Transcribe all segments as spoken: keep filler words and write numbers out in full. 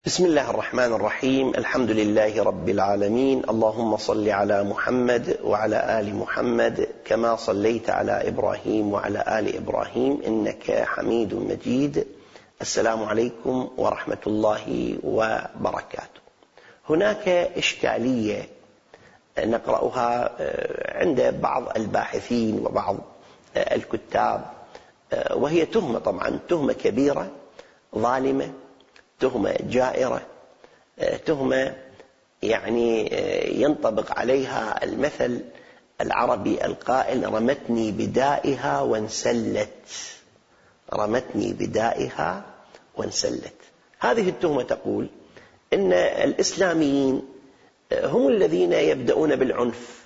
بسم الله الرحمن الرحيم. الحمد لله رب العالمين. اللهم صل على محمد وعلى آل محمد كما صليت على إبراهيم وعلى آل إبراهيم إنك حميد مجيد. السلام عليكم ورحمة الله وبركاته. هناك إشكالية نقرأها عند بعض الباحثين وبعض الكتاب، وهي تهمة، طبعا تهمة كبيرة ظالمة، تهمة جائرة، تهمة يعني ينطبق عليها المثل العربي القائل: رمتني بدائها وانسلت. رمتني بدائها وانسلت. هذه التهمة تقول إن الإسلاميين هم الذين يبدأون بالعنف،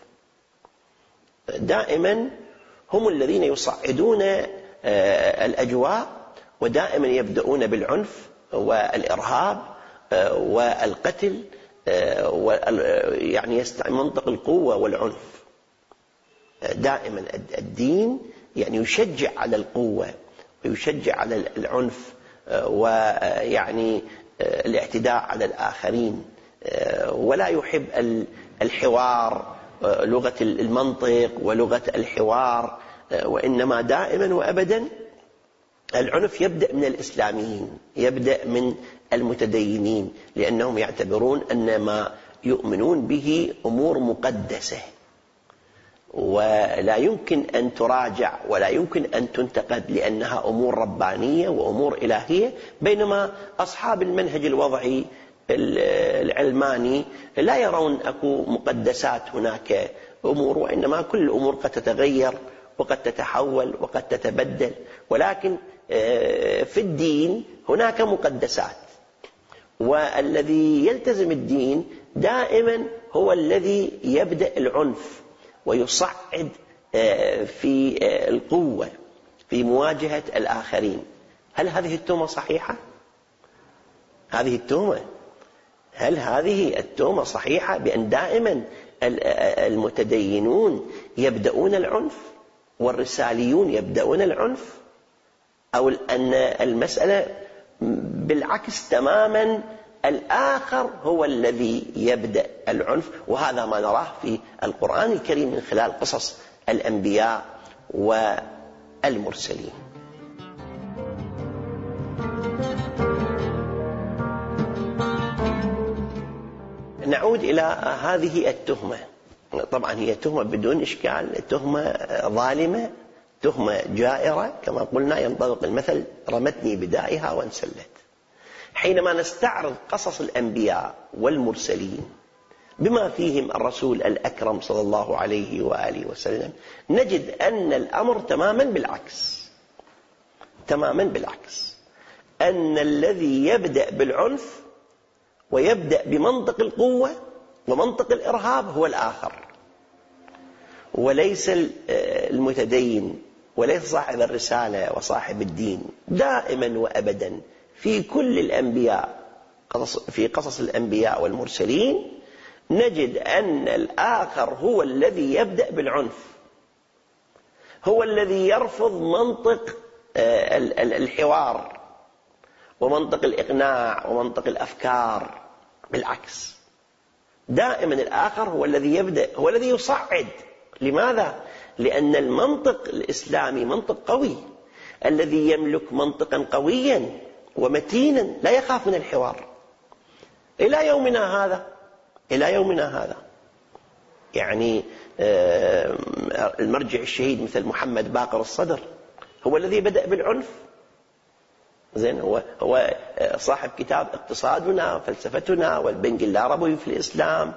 دائما هم الذين يصعدون الأجواء، ودائما يبدأون بالعنف والإرهاب والقتل، يعني منطق القوة والعنف. دائما الدين يعني يشجع على القوة ويشجع على العنف، ويعني الاعتداء على الآخرين، ولا يحب الحوار، لغة المنطق ولغة الحوار، وإنما دائما وأبدا العنف يبدأ من الإسلاميين، يبدأ من المتدينين، لأنهم يعتبرون أن ما يؤمنون به أمور مقدسة ولا يمكن أن تراجع ولا يمكن أن تنتقد، لأنها أمور ربانية وأمور إلهية. بينما أصحاب المنهج الوضعي العلماني لا يرون أكو مقدسات، هناك أمور، وإنما كل الأمور قد تتغير وقد تتحول وقد تتبدل، ولكن في الدين هناك مقدسات، والذي يلتزم الدين دائما هو الذي يبدأ العنف ويصعد في القوة في مواجهة الآخرين. هل هذه التهمة صحيحة؟ هذه التهمة هل هذه التهمة صحيحة بأن دائما المتدينون يبدأون العنف والرساليون يبدأون العنف، أو أن المسألة بالعكس تماما، الآخر هو الذي يبدأ العنف؟ وهذا ما نراه في القرآن الكريم من خلال قصص الأنبياء والمرسلين. نعود إلى هذه التهمة. طبعا هي تهمة بدون إشكال، تهمة ظالمة، تهمة جائرة، كما قلنا ينطبق المثل: رمتني بدائها وانسلت. حينما نستعرض قصص الأنبياء والمرسلين بما فيهم الرسول الأكرم صلى الله عليه وآله وسلم، نجد أن الأمر تماما بالعكس، تماما بالعكس، أن الذي يبدأ بالعنف ويبدأ بمنطق القوة ومنطق الإرهاب هو الآخر، وليس المتدين، وليس صاحب الرسالة وصاحب الدين. دائما وأبدا في كل الأنبياء، في قصص الأنبياء والمرسلين، نجد أن الآخر هو الذي يبدأ بالعنف، هو الذي يرفض منطق الحوار ومنطق الإقناع ومنطق الأفكار. بالعكس، دائما الآخر هو الذي يبدأ، هو الذي يصعد. لماذا؟ لأن المنطق الإسلامي منطق قوي، الذي يملك منطقا قويا ومتينا لا يخاف من الحوار. إلى يومنا هذا إلى يومنا هذا يعني المرجع الشهيد مثل محمد باقر الصدر هو الذي بدأ بالعنف. زين، هو هو صاحب كتاب اقتصادنا وفلسفتنا والبنك اللاربوي في الإسلام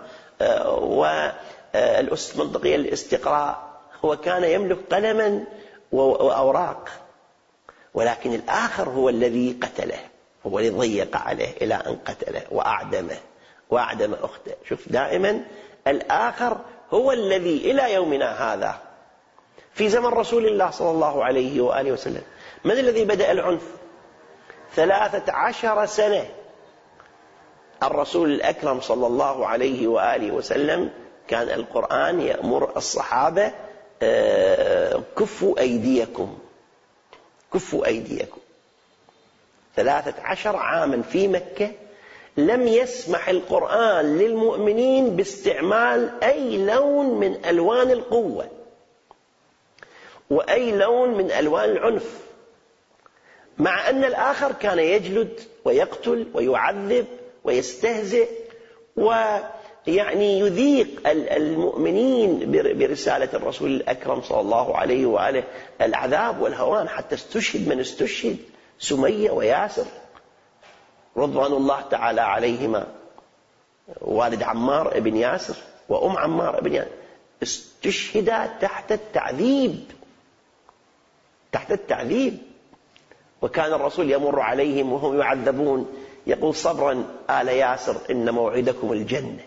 والأسس المنطقية للاستقراء. هو كان يملك قلما وأوراق، ولكن الآخر هو الذي قتله، هو الذي ضيق عليه إلى أن قتله وأعدمه وأعدم أخته. شوف، دائما الآخر هو الذي إلى يومنا هذا. في زمن رسول الله صلى الله عليه وآله وسلم من الذي بدأ العنف؟ ثلاثة عشر سنة الرسول الأكرم صلى الله عليه وآله وسلم كان القرآن يأمر الصحابة: كفوا أيديكم، كفوا أيديكم. ثلاثة عشر عاما في مكة لم يسمح القرآن للمؤمنين باستعمال أي لون من ألوان القوة وأي لون من ألوان العنف، مع أن الآخر كان يجلد ويقتل ويعذب ويستهزئ ويعني يذيق المؤمنين برسالة الرسول الأكرم صلى الله عليه وآله العذاب والهوان، حتى استشهد من استشهد، سمية وياسر رضوان الله تعالى عليهما، والد عمار بن ياسر وأم عمار بن ياسر، استشهدا تحت التعذيب تحت التعذيب وكان الرسول يمر عليهم وهم يعذبون يقول: صبرا آل ياسر إن موعدكم الجنة.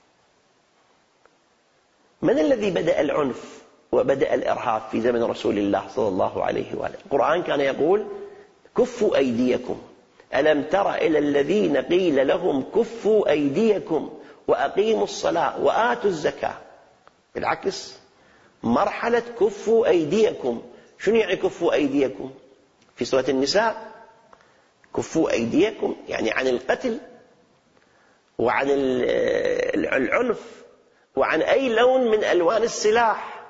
من الذي بدأ العنف وبدأ الإرهاب في زمن رسول الله صلى الله عليه وآله؟ القرآن كان يقول: كفوا أيديكم، ألم تر إلى الذين قيل لهم كفوا أيديكم وأقيموا الصلاة وآتوا الزكاة. بالعكس، مرحلة كفوا أيديكم، شنو يعني كفوا أيديكم؟ في سورة النساء: كفوا أيديكم يعني عن القتل وعن العنف وعن أي لون من ألوان السلاح.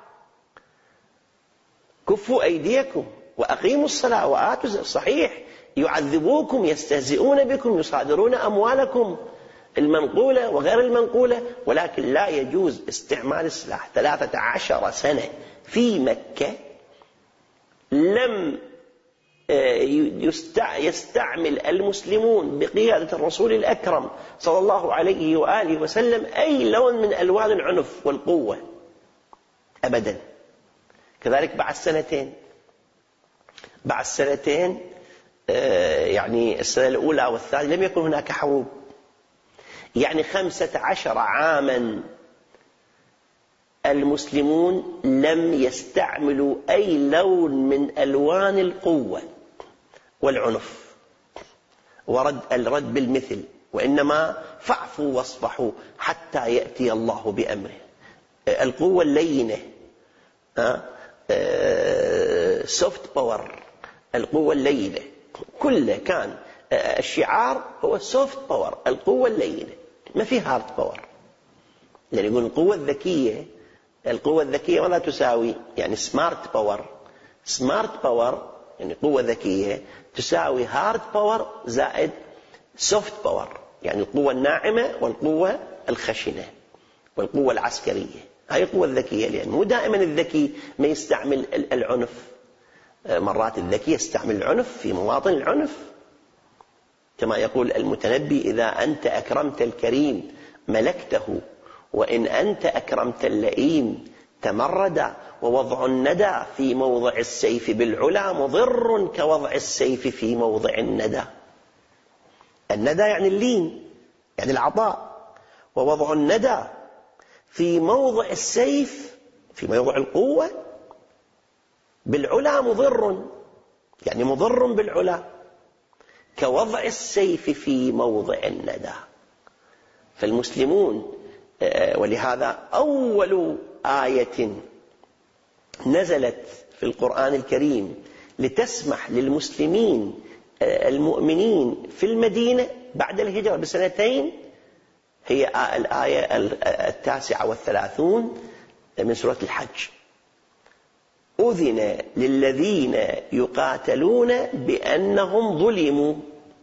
كفوا أيديكم وأقيموا الصلاة وآتوا الزكاة. صحيح يعذبوكم، يستهزئون بكم، يصادرون أموالكم المنقولة وغير المنقولة، ولكن لا يجوز استعمال السلاح. ثلاثة عشر سنة في مكة لم يستعمل المسلمون بقيادة الرسول الأكرم صلى الله عليه وآله وسلم أي لون من ألوان العنف والقوة أبدا. كذلك بعد سنتين بعد سنتين يعني السنة الأولى والثانية لم يكن هناك حروب، يعني خمسة عشر عاما المسلمون لم يستعملوا أي لون من ألوان القوة والعنف ورد الرد بالمثل، وإنما فاعفوا واصفحوا حتى يأتي الله بأمره. القوة اللينة، سوفت باور، القوة اللينة كله كان الشعار هو سوفت باور، القوة اللينة، ما في هارد باور. يعني يقول القوة الذكية، القوة الذكية ولا تساوي يعني سمارت باور. سمارت باور يعني قوة ذكية تساوي هارد باور زائد سوفت باور، يعني القوة الناعمة والقوة الخشنة والقوة العسكرية. هاي القوة الذكية، لأن مو دائما الذكي ما يستعمل العنف، مرات الذكي يستعمل العنف في مواطن العنف، كما يقول المتنبي: إذا أنت أكرمت الكريم ملكته، وإن أنت أكرمت اللئيم تمردا، ووضع الندى في موضع السيف بالعلا مضر كوضع السيف في موضع الندى. الندى يعني اللين، يعني العطاء، ووضع الندى في موضع السيف في موضع القوة بالعلا مضر، يعني مضر بالعلا كوضع السيف في موضع الندى. فالمسلمون، ولهذا أول آية نزلت في القرآن الكريم لتسمح للمسلمين المؤمنين في المدينة بعد الهجرة بسنتين هي الآية التاسعة والثلاثون من سورة الحج: أذن للذين يقاتلون بأنهم ظلموا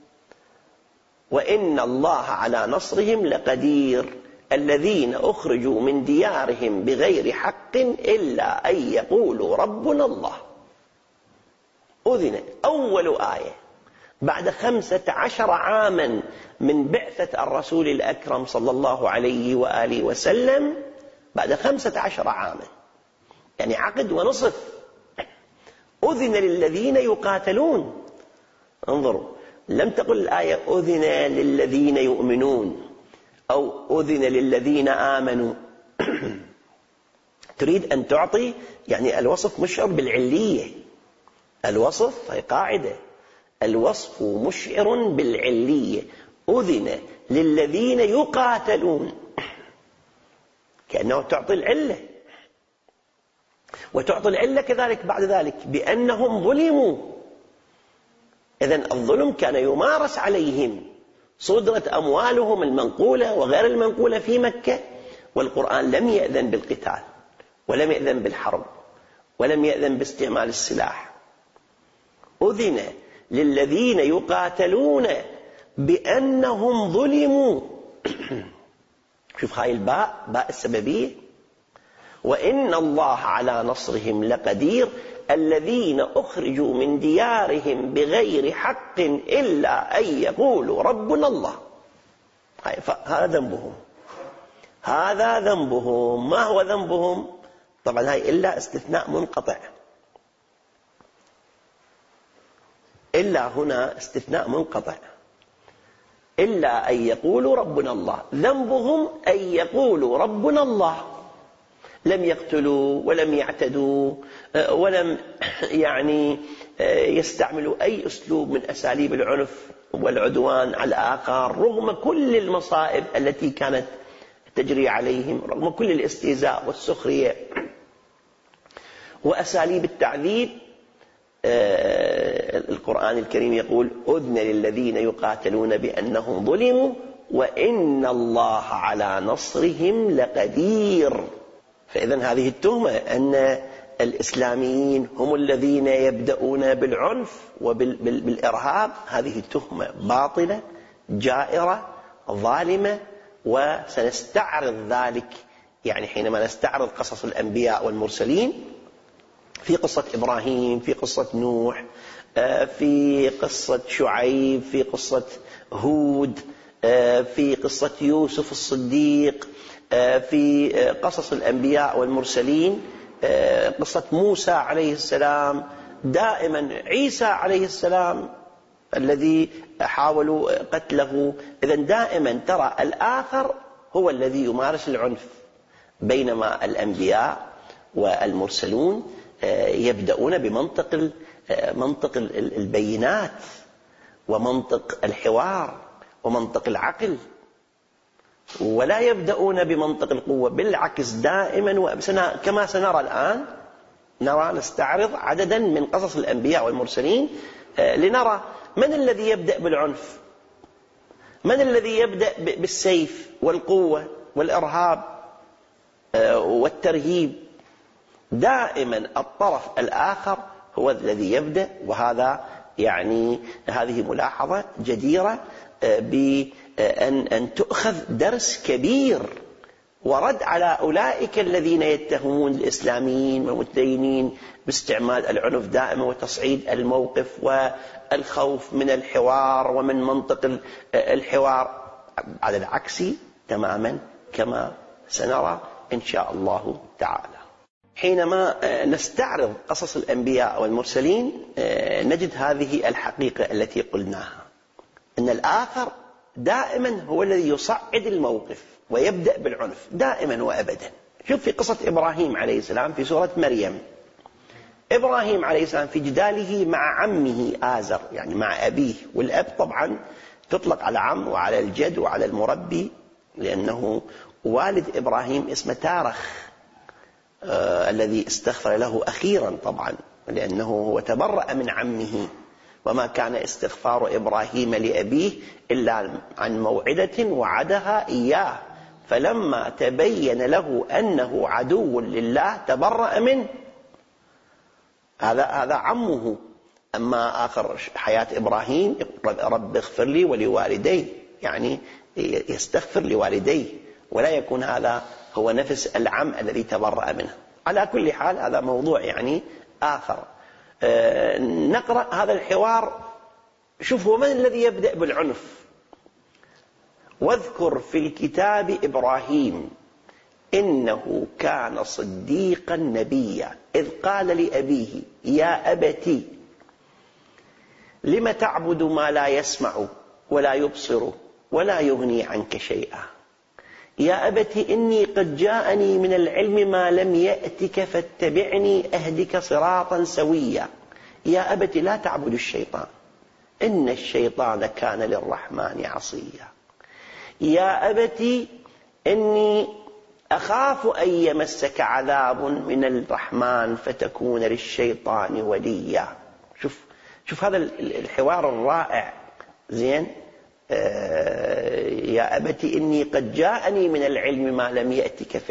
وإن الله على نصرهم لقدير، الذين أخرجوا من ديارهم بغير حق إلا أن يقولوا ربنا الله. أذن، أول آية بعد خمسة عشر عاما من بعثة الرسول الأكرم صلى الله عليه وآله وسلم، بعد خمسة عشر عاما يعني عقد ونصف. أذن للذين يقاتلون. انظروا، لم تقل الآية أذن للذين يؤمنون أو أذن للذين آمنوا. تريد أن تعطي يعني الوصف مشعر بالعلية. الوصف هي قاعدة، الوصف مشعر بالعلية. أذن للذين يقاتلون، كأنه تعطي العلة، وتعطي العلة كذلك بعد ذلك بأنهم ظلموا. إذن الظلم كان يمارس عليهم صدرت أموالهم المنقولة وغير المنقولة في مكة، والقرآن لم يأذن بالقتال ولم يأذن بالحرب ولم يأذن باستعمال السلاح. أذن للذين يقاتلون بأنهم ظلموا. شوف هاي الباء، باء السببية. وإن الله على نصرهم لقدير الذين أخرجوا من ديارهم بغير حق إلا أن يقولوا ربنا الله. هذا ذنبهم، هذا ذنبهم. ما هو ذنبهم؟ طبعا هاي إلا استثناء منقطع، إلا هنا استثناء منقطع. إلا أن يقولوا ربنا الله، ذنبهم أن يقولوا ربنا الله. لم يقتلوا ولم يعتدوا ولم يعني يستعملوا أي أسلوب من أساليب العنف والعدوان على الآخر، رغم كل المصائب التي كانت تجري عليهم، رغم كل الاستهزاء والسخرية وأساليب التعذيب. القرآن الكريم يقول: أذن للذين يقاتلون بأنهم ظلموا وإن الله على نصرهم لقدير. فإذن هذه التهمة أن الإسلاميين هم الذين يبدأون بالعنف وبالإرهاب، هذه تهمة باطلة جائرة ظالمة، وسنستعرض ذلك يعني حينما نستعرض قصص الأنبياء والمرسلين، في قصة إبراهيم، في قصة نوح، في قصة شعيب، في قصة هود، في قصة يوسف الصديق، في قصص الأنبياء والمرسلين، قصة موسى عليه السلام، دائما عيسى عليه السلام الذي حاولوا قتله. إذن دائما ترى الآخر هو الذي يمارس العنف، بينما الأنبياء والمرسلون يبدأون بمنطق منطق البينات ومنطق الحوار ومنطق العقل، ولا يبدأون بمنطق القوة. بالعكس دائما، كما سنرى الآن، نرى نستعرض عددا من قصص الأنبياء والمرسلين لنرى من الذي يبدأ بالعنف، من الذي يبدأ بالسيف والقوة والإرهاب والترهيب. دائما الطرف الآخر هو الذي يبدأ. وهذا يعني هذه ملاحظة جديرة بأن أن تؤخذ درس كبير ورد على أولئك الذين يتهمون الإسلاميين والمتدينين باستعمال العنف دائما وتصعيد الموقف والخوف من الحوار ومن منطق الحوار، على العكس تماما كما سنرى إن شاء الله تعالى. حينما نستعرض قصص الأنبياء والمرسلين نجد هذه الحقيقة التي قلناها، أن الآخر دائما هو الذي يصعد الموقف ويبدأ بالعنف دائما وأبدا. شوف في قصة إبراهيم عليه السلام في سورة مريم. إبراهيم عليه السلام في جداله مع عمه آزر، يعني مع أبيه، والأب طبعا تطلق على عم وعلى الجد وعلى المربي، لأنه والد إبراهيم اسمه تارخ آه الذي استغفر له أخيرا طبعا، لأنه هو تبرأ من عمه. وما كان استغفار إبراهيم لأبيه إلا عن موعدة وعدها إياه، فلما تبين له أنه عدو لله تبرأ منه. هذا هذا عمه. أما آخر حياة إبراهيم: رب اغفر لي ولوالدي، يعني يستغفر لوالديه، ولا يكون هذا هو نفس العم الذي تبرأ منه. على كل حال هذا موضوع يعني آخر. أه نقرأ هذا الحوار. شوفوا من الذي يبدأ بالعنف. واذكر في الكتاب إبراهيم إنه كان صديقا نبيا إذ قال لأبيه يا أبتي لم تعبد ما لا يسمع ولا يبصر ولا يغني عنك شيئا يا أبتي إني قد جاءني من العلم ما لم يأتك فاتبعني أهدك صراطا سويا يا أبتي لا تعبد الشيطان إن الشيطان كان للرحمن عصيا يا أبتي إني أخاف أن يمسك عذاب من الرحمن فتكون للشيطان وليا. شوف شوف هذا الحوار الرائع. زين يا أبت إني قد جاءني من العلم ما لم يأتك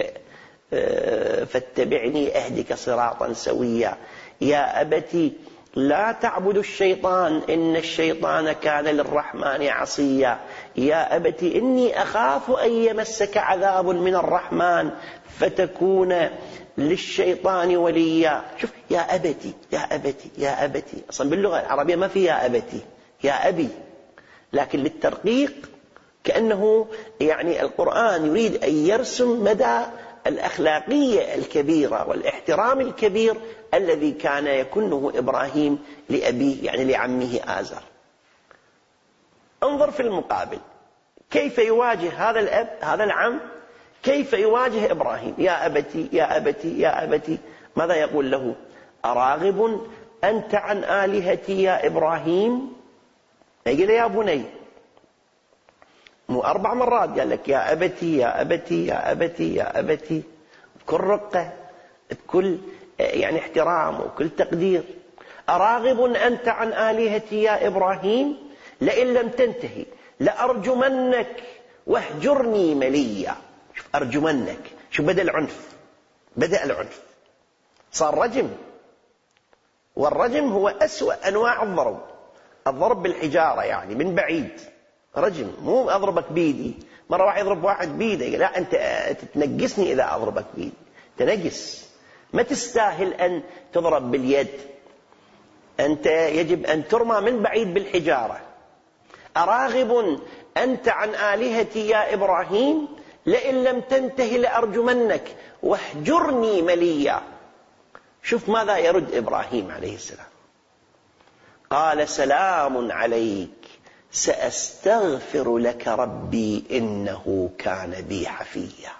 فاتبعني أهدك صراطا سويا. يا أبت لا تعبد الشيطان إن الشيطان كان للرحمن عصيا. يا أبت إني أخاف أن يمسك عذاب من الرحمن فتكون للشيطان وليا. شوف يا أبتي يا أبتي يا أبتي، أصلا باللغة العربية ما في يا أبتي، يا أبي، لكن للترقيق كأنه يعني القرآن يريد أن يرسم مدى الأخلاقية الكبيرة والاحترام الكبير الذي كان يكنه إبراهيم لأبيه يعني لعمه آزر. انظر في المقابل كيف يواجه هذا الأب هذا العم، كيف يواجه إبراهيم. يا أبتي يا أبتي يا أبتي، ماذا يقول له؟ أراغب أنت عن آلهتي يا إبراهيم؟ يقول يا بني، مو أربع مرات قال لك يا أبتي يا أبتي يا أبتي يا أبتي، بكل رقة بكل يعني احترام وكل تقدير. أراغب أنت عن آلهتي يا إبراهيم لئن لم تنتهي لأرجمنك واهجرني مليا. شوف أرجمنك، شوف بدأ العنف، بدأ العنف، صار رجم، والرجم هو أسوأ أنواع الضرب، الضرب بالحجارة يعني من بعيد رجم، مو أضربك بيدي. مرة واحد يضرب واحد بيده، لا أنت تتنقصني إذا أضربك بيدي، تنقص، ما تستاهل أن تضرب باليد، أنت يجب أن ترمى من بعيد بالحجارة. أراغب أنت عن آلهتي يا إبراهيم لئن لم تنتهي لأرجمنك واهجرني مليا. شوف ماذا يرد إبراهيم عليه السلام، قال سلام عليك سأستغفر لك ربي إنه كان بي حفيا.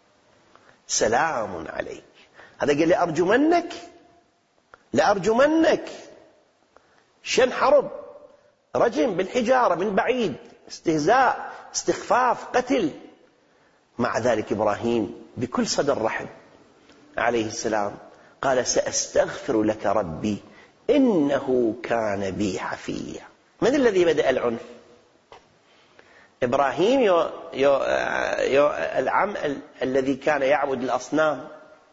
سلام عليك، هذا قال لأرجمنك، لأرجمنك، شن حرب، رجم بالحجارة من بعيد، استهزاء، استخفاف، قتل. مع ذلك إبراهيم بكل صدر رحب عليه السلام قال سأستغفر لك ربي إنه كان بي حفيا. من الذي بدأ العنف؟ إبراهيم يو يو يو العم الذي كان يعبد الأصنام.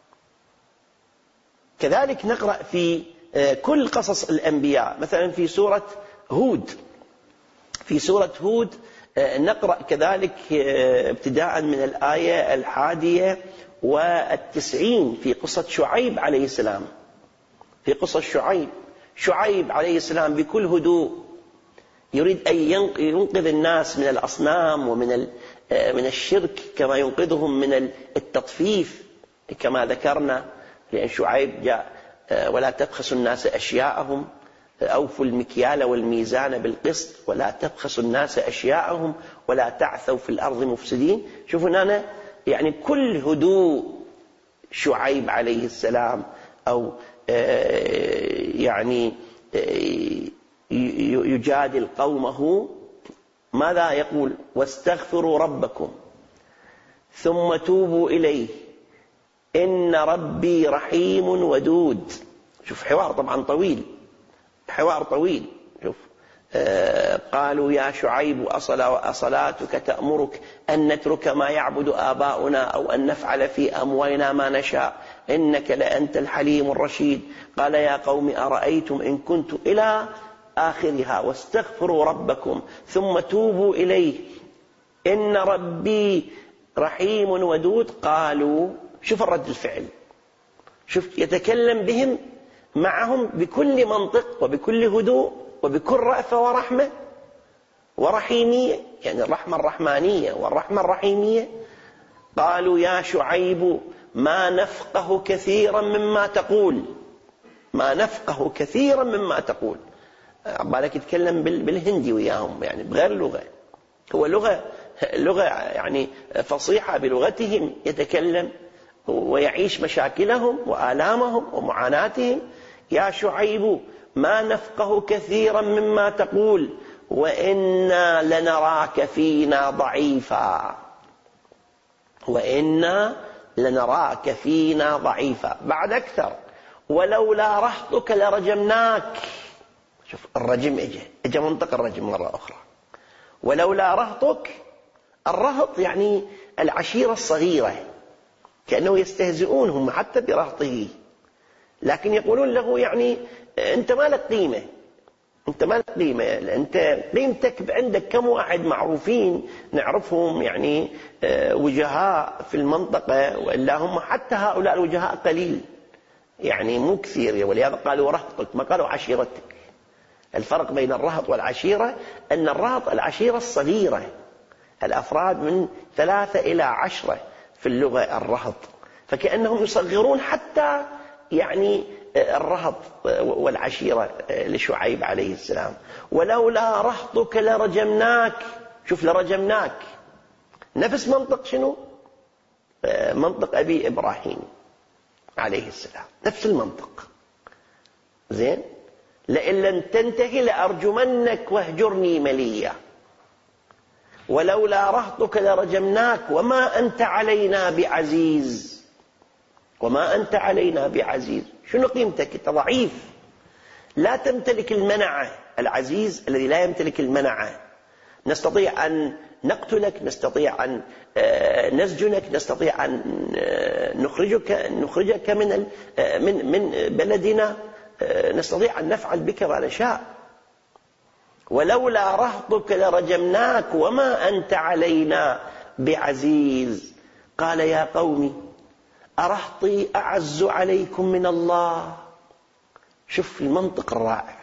كذلك نقرأ في كل قصص الأنبياء، مثلا في سورة هود، في سورة هود نقرأ كذلك ابتداء من الآية الحادية والتسعين في قصة شعيب عليه السلام. في قصة شعيب، شعيب عليه السلام بكل هدوء يريد أن ينقذ الناس من الأصنام ومن من الشرك كما ينقذهم من التطفيف كما ذكرنا، لأن شعيب جاء ولا تبخسوا الناس أشياءهم، أوفوا المكيال والميزان بالقسط ولا تبخسوا الناس أشياءهم ولا تعثوا في الأرض مفسدين. شوفوا هنا يعني كل هدوء شعيب عليه السلام، أو يعني يجادل قومه. ماذا يقول؟ واستغفروا ربكم ثم توبوا إليه إن ربي رحيم ودود. شوف حوار طبعا طويل، حوار طويل. شوف آه قالوا يا شعيب أصلاتك تأمرك أن نترك ما يعبد آباؤنا أو أن نفعل في أموالنا ما نشاء إنك لأنت الحليم الرشيد. قال يا قوم أرأيتم إن كنت إلى آخرها واستغفروا ربكم ثم توبوا إليه إن ربي رحيم ودود. قالوا، شوف الرد الفعل، شوف يتكلم بهم معهم بكل منطق وبكل هدوء وبكل رأفة ورحمة ورحيمية، يعني الرحمة الرحمانية والرحمة الرحيمية. قالوا يا شعيب ما نفقه كثيرا مما تقول، ما نفقه كثيرا مما تقول. عبالك يتكلم بالهندي وياهم، يعني بغير لغة، هو لغة لغة يعني فصيحة بلغتهم يتكلم ويعيش مشاكلهم وآلامهم ومعاناتهم. يا شعيب ما نفقه كثيرا مما تقول وإنا لنراك فينا ضعيفا، وإنا لنراك فينا ضعيفا. بعد أكثر، ولولا رهطك لرجمناك. شوف الرجم اجى اجى منطق الرجم مرة أخرى. ولولا رهطك. الرهط يعني العشيرة الصغيرة، كأنه يستهزئون هم حتى برهطه، لكن يقولون له يعني أنت ما لك قيمة، أنت ما لك قيمة، أنت قيمتك عندك كم واحد معروفين نعرفهم يعني وجهاء في المنطقة، وإلا هم حتى هؤلاء الوجهاء قليل يعني مو كثير، ولهذا قالوا رهطك ما قالوا عشيرتك. الفرق بين الرهط والعشيرة أن الرهط العشيرة الصغيرة، الأفراد من ثلاثة إلى عشرة في اللغة الرهط، فكأنهم يصغرون حتى يعني الرهط والعشيرة لشعيب عليه السلام. ولولا رهطك لرجمناك. شوف لرجمناك نفس منطق شنو؟ منطق أبي إبراهيم عليه السلام، نفس المنطق. زين، لئن لم تنتهي لأرجمنك واهجرني مليا. ولولا رهطك لرجمناك وما أنت علينا بعزيز. وما أنت علينا بعزيز، شنو قيمتك؟ أنت ضعيف، لا تمتلك المنعة. العزيز الذي لا يمتلك المنعة. نستطيع أن نقتلك، نستطيع أن نسجنك، نستطيع أن نخرجك نخرجك من من من بلدنا، نستطيع أن نفعل بك ما نشاء. ولولا رهطك لرجمناك وما أنت علينا بعزيز. قال يا قوم أرهطي أعز عليكم من الله. شوف المنطق الرائع.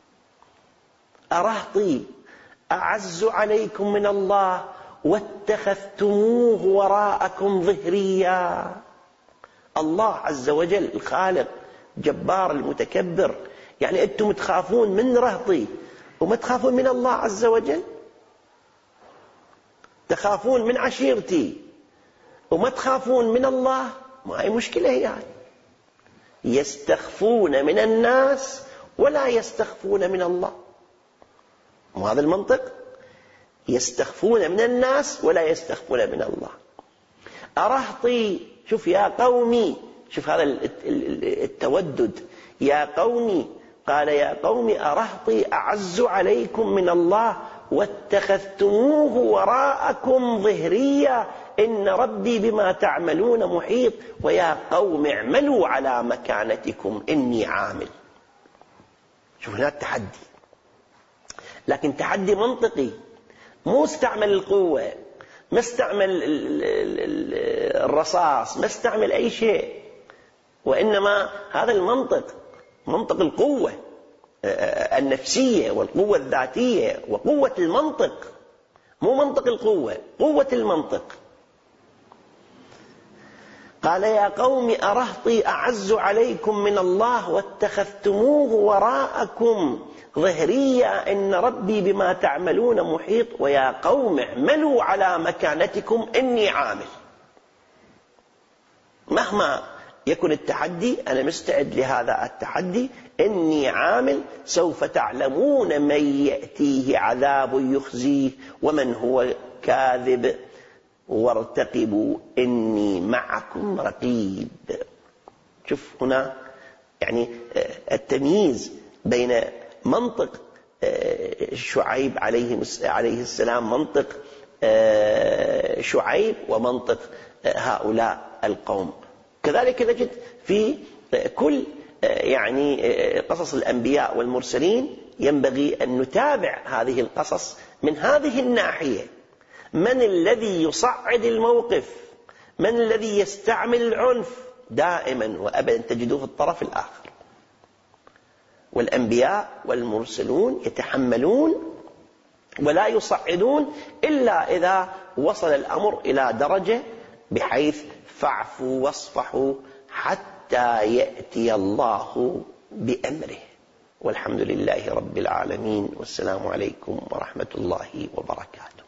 أرهطي أعز عليكم من الله واتخذتموه وراءكم ظهريا. الله عز وجل الخالق جبار المتكبر، يعني أنتم تخافون من رهطي وما تخافون من الله عز وجل؟ تخافون من عشيرتي وما تخافون من الله؟ ما هي مشكلة هي يعني. يستخفون من الناس ولا يستخفون من الله. وهذا المنطق، يستخفون من الناس ولا يستخفون من الله. أرهطي، شوف يا قومي، شوف هذا التودد. يا قومي، قال يا قوم أرهطي أعز عليكم من الله واتخذتموه وراءكم ظهريا إن ربي بما تعملون محيط ويا قوم اعملوا على مكانتكم إني عامل. شوف هنا التحدي، لكن تحدي منطقي، مو استعمل القوة، ما استعمل الرصاص، ما استعمل أي شيء، وإنما هذا المنطق منطق القوة النفسية والقوة الذاتية وقوة المنطق، مو منطق القوة، قوة المنطق. قال يا قوم أرهطي أعز عليكم من الله واتخذتموه وراءكم ظهريا إن ربي بما تعملون محيط ويا قوم اعملوا على مكانتكم إني عامل. مهما يكن التحدي أنا مستعد لهذا التحدي، إني عامل. سوف تعلمون من يأتيه عذاب يخزيه ومن هو كاذب وارتقبوا إني معكم رقيب. شوف هنا يعني التمييز بين منطق شعيب عليه السلام، منطق شعيب ومنطق هؤلاء القوم. كذلك نجد في كل يعني قصص الأنبياء والمرسلين ينبغي أن نتابع هذه القصص من هذه الناحية. من الذي يصعد الموقف؟ من الذي يستعمل العنف؟ دائما وأبدا تجدوه في الطرف الآخر. والأنبياء والمرسلون يتحملون ولا يصعدون إلا إذا وصل الأمر إلى درجة بحيث فاعفوا واصفحوا حتى يأتي الله بأمره. والحمد لله رب العالمين، والسلام عليكم ورحمة الله وبركاته.